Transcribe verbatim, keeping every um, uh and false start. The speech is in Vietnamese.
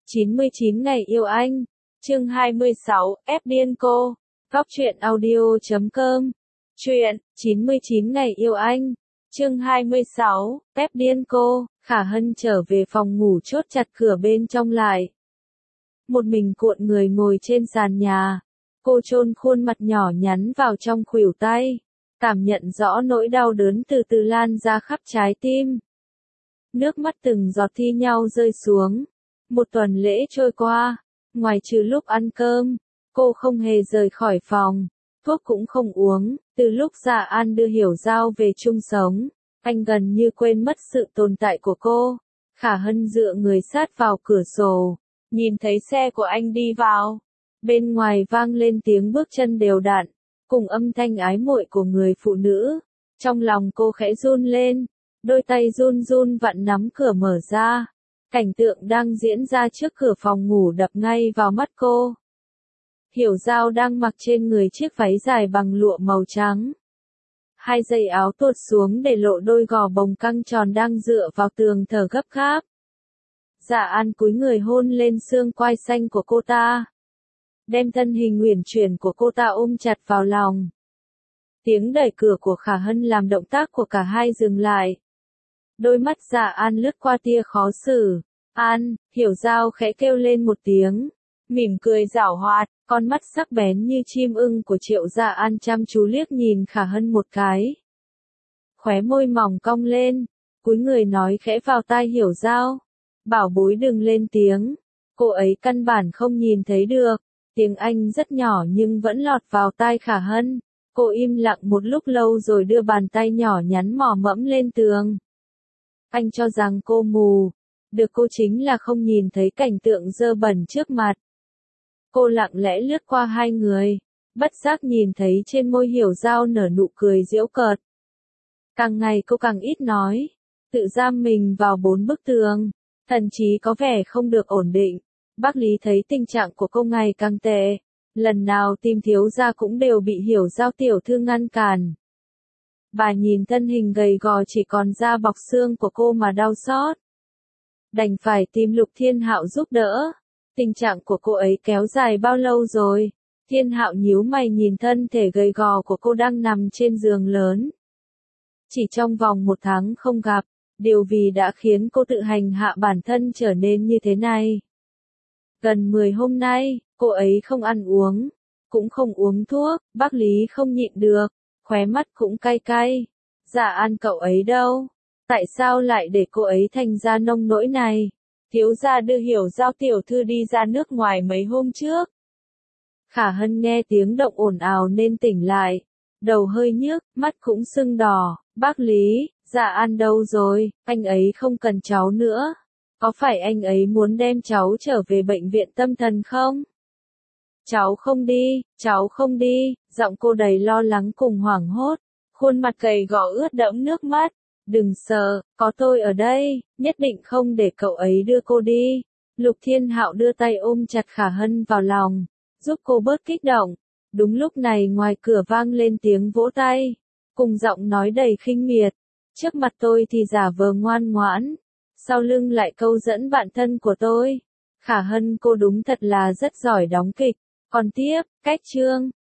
chín mươi chín ngày yêu anh. Chương hai mươi sáu, ép điên cô. Góc truyện audio chấm com. Truyện, chín mươi chín ngày yêu anh. Chương hai mươi sáu, ép điên cô. Khả Hân trở về phòng ngủ chốt chặt cửa bên trong lại. Một mình cuộn người ngồi trên sàn nhà. Cô chôn khuôn mặt nhỏ nhắn vào trong khuỷu tay. Cảm nhận rõ nỗi đau đớn từ từ lan ra khắp trái tim. Nước mắt từng giọt thi nhau rơi xuống. Một tuần lễ trôi qua, ngoài trừ lúc ăn cơm, cô không hề rời khỏi phòng, thuốc cũng không uống. Từ lúc Dạ An đưa Hiểu Giao về chung sống, anh gần như quên mất sự tồn tại của cô. Khả Hân dựa người sát vào cửa sổ, nhìn thấy xe của anh đi vào. Bên ngoài vang lên tiếng bước chân đều đặn, cùng âm thanh ái muội của người phụ nữ. Trong lòng cô khẽ run lên, đôi tay run run vặn nắm cửa mở ra. Cảnh tượng đang diễn ra trước cửa phòng ngủ đập ngay vào mắt cô. Hiểu Giao đang mặc trên người chiếc váy dài bằng lụa màu trắng. Hai dây áo tuột xuống để lộ đôi gò bồng căng tròn đang dựa vào tường thở gấp gáp. Dạ An cúi người hôn lên xương quai xanh của cô ta, đem thân hình uyển chuyển của cô ta ôm chặt vào lòng. Tiếng đẩy cửa của Khả Hân làm động tác của cả hai dừng lại. Đôi mắt Dạ An lướt qua tia khó xử. An, Hiểu Giao khẽ kêu lên một tiếng, mỉm cười giảo hoạt, con mắt sắc bén như chim ưng của Triệu Dạ An chăm chú liếc nhìn Khả Hân một cái. Khóe môi mỏng cong lên, cúi người nói khẽ vào tai Hiểu Giao. Bảo bối đừng lên tiếng, cô ấy căn bản không nhìn thấy được. Tiếng Anh rất nhỏ nhưng vẫn lọt vào tai Khả Hân. Cô im lặng một lúc lâu rồi đưa bàn tay nhỏ nhắn mò mẫm lên tường. Anh cho rằng cô mù, được cô chính là không nhìn thấy cảnh tượng dơ bẩn trước mặt. Cô lặng lẽ lướt qua hai người, bất giác nhìn thấy trên môi Hiểu Giao nở nụ cười giễu cợt. Càng ngày cô càng ít nói, tự giam mình vào bốn bức tường, thần trí có vẻ không được ổn định. Bác Lý thấy tình trạng của cô ngày càng tệ, lần nào tìm thiếu gia cũng đều bị Hiểu Giao tiểu thư ngăn cản. Bà nhìn thân hình gầy gò chỉ còn da bọc xương của cô mà đau xót. Đành phải tìm Lục Thiên Hạo giúp đỡ. Tình trạng của cô ấy kéo dài bao lâu rồi? Thiên Hạo nhíu mày nhìn thân thể gầy gò của cô đang nằm trên giường lớn. Chỉ trong vòng một tháng không gặp, điều gì đã khiến cô tự hành hạ bản thân trở nên như thế này? Gần mười hôm nay, cô ấy không ăn uống, cũng không uống thuốc. Bác Lý không nhịn được, khóe mắt cũng cay cay. Dạ An cậu ấy đâu? Tại sao lại để cô ấy thành ra nông nỗi này? Thiếu gia đưa Hiểu Giao tiểu thư đi ra nước ngoài mấy hôm trước. Khả Hân nghe tiếng động ồn ào nên tỉnh lại, đầu hơi nhức, mắt cũng sưng đỏ. Bác Lý, Dạ An đâu rồi? Anh ấy không cần cháu nữa. Có phải anh ấy muốn đem cháu trở về bệnh viện tâm thần không? Cháu không đi, cháu không đi. Giọng cô đầy lo lắng cùng hoảng hốt, khuôn mặt gầy gò ướt đẫm nước mắt. Đừng sợ, có tôi ở đây, nhất định không để cậu ấy đưa cô đi. Lục Thiên Hạo đưa tay ôm chặt Khả Hân vào lòng, giúp cô bớt kích động. Đúng lúc này ngoài cửa vang lên tiếng vỗ tay, cùng giọng nói đầy khinh miệt. Trước mặt tôi thì giả vờ ngoan ngoãn, sau lưng lại câu dẫn bạn thân của tôi. Khả Hân cô đúng thật là rất giỏi đóng kịch. Còn tiếp, cách chương,